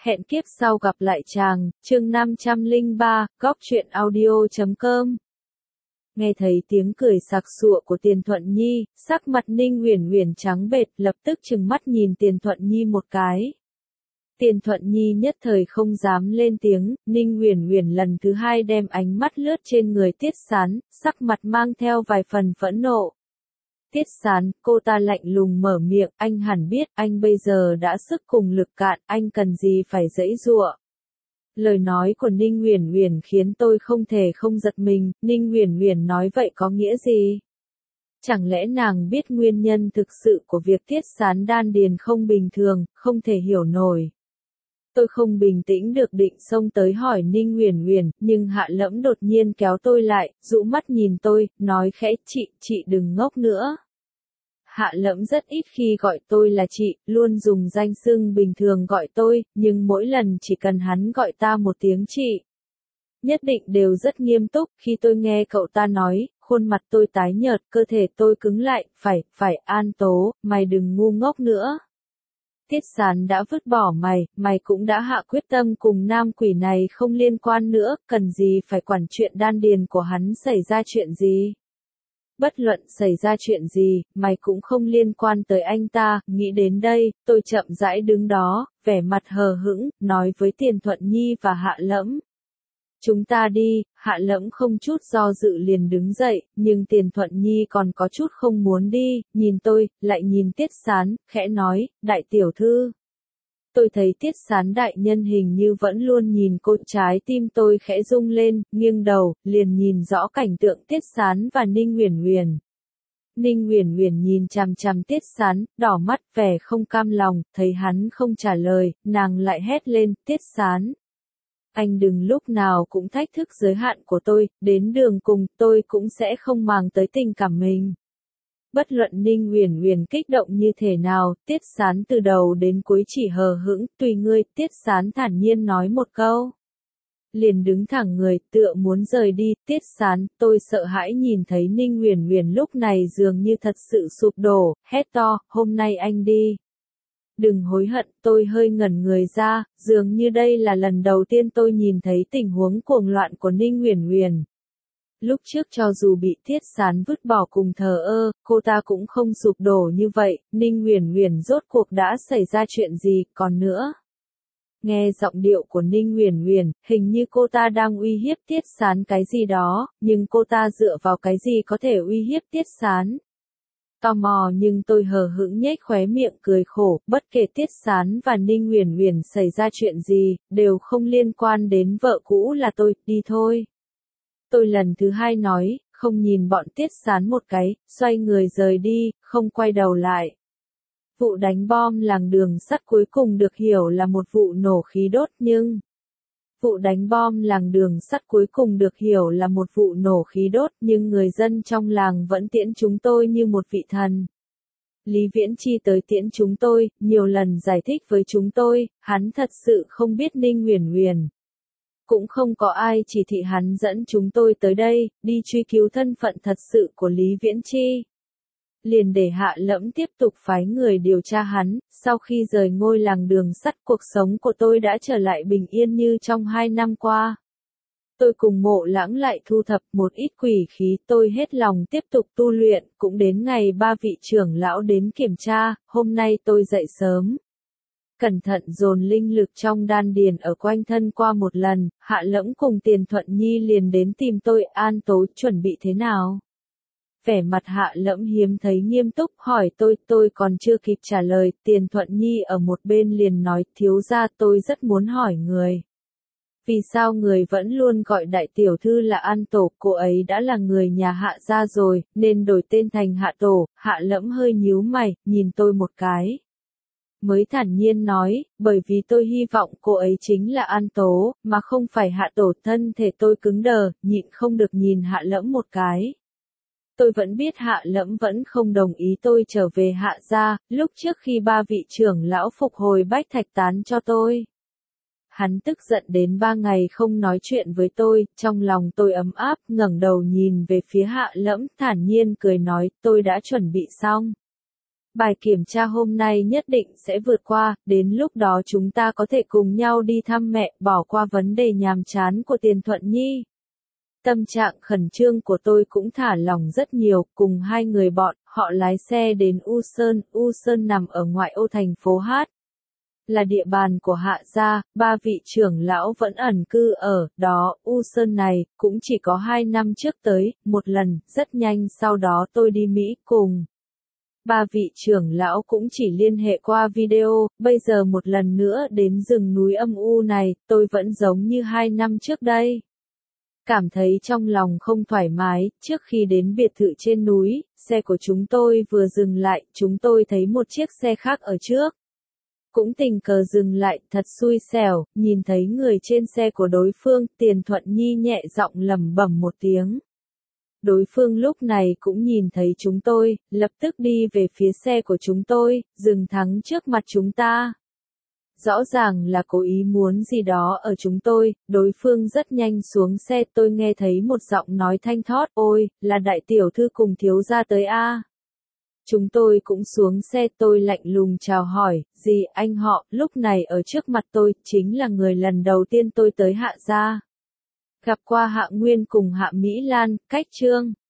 Hẹn kiếp sau gặp lại chàng, chương 503, góc truyện audio.com. Nghe thấy tiếng cười sặc sụa của Tiền Thuận Nhi, sắc mặt Ninh Uyển Uyển trắng bệch, lập tức trừng mắt nhìn Tiền Thuận Nhi một cái. Tiền Thuận Nhi nhất thời không dám lên tiếng, Ninh Uyển Uyển lần thứ hai đem ánh mắt lướt trên người Tiết Sán, sắc mặt mang theo vài phần phẫn nộ. Tiết Sán, cô ta lạnh lùng mở miệng, anh hẳn biết, anh bây giờ đã sức cùng lực cạn, anh cần gì phải giãy giụa. Lời nói của Ninh Uyển Uyển khiến tôi không thể không giật mình, Ninh Uyển Uyển nói vậy có nghĩa gì? Chẳng lẽ nàng biết nguyên nhân thực sự của việc Tiết Sán đan điền không bình thường, không thể hiểu nổi. Tôi không bình tĩnh được định xông tới hỏi Ninh Uyển Uyển, nhưng Hạ Lẫm đột nhiên kéo tôi lại, dụ mắt nhìn tôi, nói khẽ, chị đừng ngốc nữa. Hạ Lẫm rất ít khi gọi tôi là chị, luôn dùng danh xưng bình thường gọi tôi, nhưng mỗi lần chỉ cần hắn gọi ta một tiếng chị, nhất định đều rất nghiêm túc. Khi tôi nghe cậu ta nói, khuôn mặt tôi tái nhợt, cơ thể tôi cứng lại, phải, An Tố, mày đừng ngu ngốc nữa. Tiết Sán đã vứt bỏ mày cũng đã hạ quyết tâm cùng nam quỷ này không liên quan nữa, cần gì phải quản chuyện đan điền của hắn xảy ra chuyện gì. Bất luận xảy ra chuyện gì, mày cũng không liên quan tới anh ta. Nghĩ đến đây, tôi chậm rãi đứng đó, vẻ mặt hờ hững, nói với Tiền Thuận Nhi và Hạ Lẫm. Chúng ta đi. Hạ Lẫm không chút do dự liền đứng dậy, nhưng Tiền Thuận Nhi còn có chút không muốn đi, nhìn tôi, lại nhìn Tiết Sán, khẽ nói, đại tiểu thư. Tôi thấy Tiết Sán đại nhân hình như vẫn luôn nhìn cô, trái tim tôi khẽ rung lên, nghiêng đầu, liền nhìn rõ cảnh tượng Tiết Sán và Ninh Uyển Uyển. Ninh Uyển Uyển nhìn chằm chằm Tiết Sán, đỏ mắt, vẻ không cam lòng, thấy hắn không trả lời, nàng lại hét lên, Tiết Sán. Anh đừng lúc nào cũng thách thức giới hạn của tôi, đến đường cùng, tôi cũng sẽ không màng tới tình cảm mình. Bất luận Ninh Uyển Uyển kích động như thế nào, Tiết Sán từ đầu đến cuối chỉ hờ hững, tùy ngươi. Tiết Sán thản nhiên nói một câu. Liền đứng thẳng người, tựa muốn rời đi. Tiết Sán, tôi sợ hãi nhìn thấy Ninh Uyển Uyển lúc này dường như thật sự sụp đổ, hét to, hôm nay anh đi. Đừng hối hận. Tôi hơi ngẩn người ra, dường như đây là lần đầu tiên tôi nhìn thấy tình huống cuồng loạn của Ninh Uyển Uyển. Lúc trước cho dù bị Tiết Sán vứt bỏ cùng thờ ơ, cô ta cũng không sụp đổ như vậy. Ninh Uyển Uyển rốt cuộc đã xảy ra chuyện gì, còn nữa. Nghe giọng điệu của Ninh Uyển Uyển, hình như cô ta đang uy hiếp Tiết Sán cái gì đó, nhưng cô ta dựa vào cái gì có thể uy hiếp Tiết Sán? Tò mò nhưng tôi hờ hững nhếch khóe miệng cười khổ, bất kể Tiết Sán và Ninh Uyển Uyển xảy ra chuyện gì, đều không liên quan đến vợ cũ là tôi, đi thôi. Tôi lần thứ hai nói, không nhìn bọn Tiết Sán một cái, xoay người rời đi, không quay đầu lại. Vụ đánh bom làng đường sắt cuối cùng được hiểu là một vụ nổ khí đốt nhưng... Vụ đánh bom làng đường sắt cuối cùng được hiểu là một vụ nổ khí đốt nhưng người dân trong làng vẫn tiễn chúng tôi như một vị thần. Lý Viễn Chi tới tiễn chúng tôi, nhiều lần giải thích với chúng tôi, hắn thật sự không biết Ninh Uyển Uyển. Cũng không có ai chỉ thị hắn dẫn chúng tôi tới đây, đi truy cứu thân phận thật sự của Lý Viễn Chi. Liền để Hạ Lẫm tiếp tục phái người điều tra hắn. Sau khi rời ngôi làng đường sắt, cuộc sống của tôi đã trở lại bình yên như trong 2 năm qua. Tôi cùng Mộ Lãng lại thu thập một ít quỷ khí, tôi hết lòng tiếp tục tu luyện, cũng đến ngày 3 vị trưởng lão đến kiểm tra. Hôm nay tôi dậy sớm, cẩn thận dồn linh lực trong đan điền ở quanh thân qua một lần. Hạ Lẫm cùng Tiền Thuận Nhi liền đến tìm tôi, An Tố chuẩn bị thế nào? Vẻ mặt Hạ Lẫm hiếm thấy nghiêm túc hỏi tôi còn chưa kịp trả lời, Tiền Thuận Nhi ở một bên liền nói, thiếu gia, tôi rất muốn hỏi người. Vì sao người vẫn luôn gọi đại tiểu thư là An Tổ, cô ấy đã là người nhà Hạ gia rồi, nên đổi tên thành Hạ Tổ. Hạ Lẫm hơi nhíu mày, nhìn tôi một cái. Mới thản nhiên nói, bởi vì tôi hy vọng cô ấy chính là An Tố, mà không phải Hạ Tổ. Thân thể tôi cứng đờ, nhịn không được nhìn Hạ Lẫm một cái. Tôi vẫn biết Hạ Lẫm vẫn không đồng ý tôi trở về Hạ gia, lúc trước khi 3 vị trưởng lão phục hồi bách thạch tán cho tôi. Hắn tức giận đến 3 ngày không nói chuyện với tôi, trong lòng tôi ấm áp, ngẩng đầu nhìn về phía Hạ Lẫm, thản nhiên cười nói, tôi đã chuẩn bị xong. Bài kiểm tra hôm nay nhất định sẽ vượt qua, đến lúc đó chúng ta có thể cùng nhau đi thăm mẹ, bỏ qua vấn đề nhàm chán của Tiền Thuận Nhi. Tâm trạng khẩn trương của tôi cũng thả lỏng rất nhiều, cùng hai người bọn, họ lái xe đến U Sơn nằm ở ngoại ô thành phố Hát. Là địa bàn của Hạ gia, ba vị trưởng lão vẫn ẩn cư ở đó, U Sơn này, cũng chỉ có 2 năm trước tới, một lần, rất nhanh sau đó tôi đi Mỹ cùng. Ba vị trưởng lão cũng chỉ liên hệ qua video, bây giờ một lần nữa đến rừng núi âm u này, tôi vẫn giống như 2 năm trước đây. Cảm thấy trong lòng không thoải mái, trước khi đến biệt thự trên núi, xe của chúng tôi vừa dừng lại, chúng tôi thấy một chiếc xe khác ở trước. Cũng tình cờ dừng lại, thật xui xẻo, nhìn thấy người trên xe của đối phương, Tiền Thuận Nhi nhẹ giọng lẩm bẩm một tiếng. Đối phương lúc này cũng nhìn thấy chúng tôi, lập tức đi về phía xe của chúng tôi, dừng thẳng trước mặt chúng ta. Rõ ràng là cố ý muốn gì đó ở chúng tôi, đối phương rất nhanh xuống xe, tôi nghe thấy một giọng nói thanh thót, ôi, là đại tiểu thư cùng thiếu gia tới a. Chúng tôi cũng xuống xe, tôi lạnh lùng chào hỏi, gì anh họ, lúc này ở trước mặt tôi, chính là người lần đầu tiên tôi tới Hạ gia. Gặp qua Hạ Nguyên cùng Hạ Mỹ Lan, cách chương.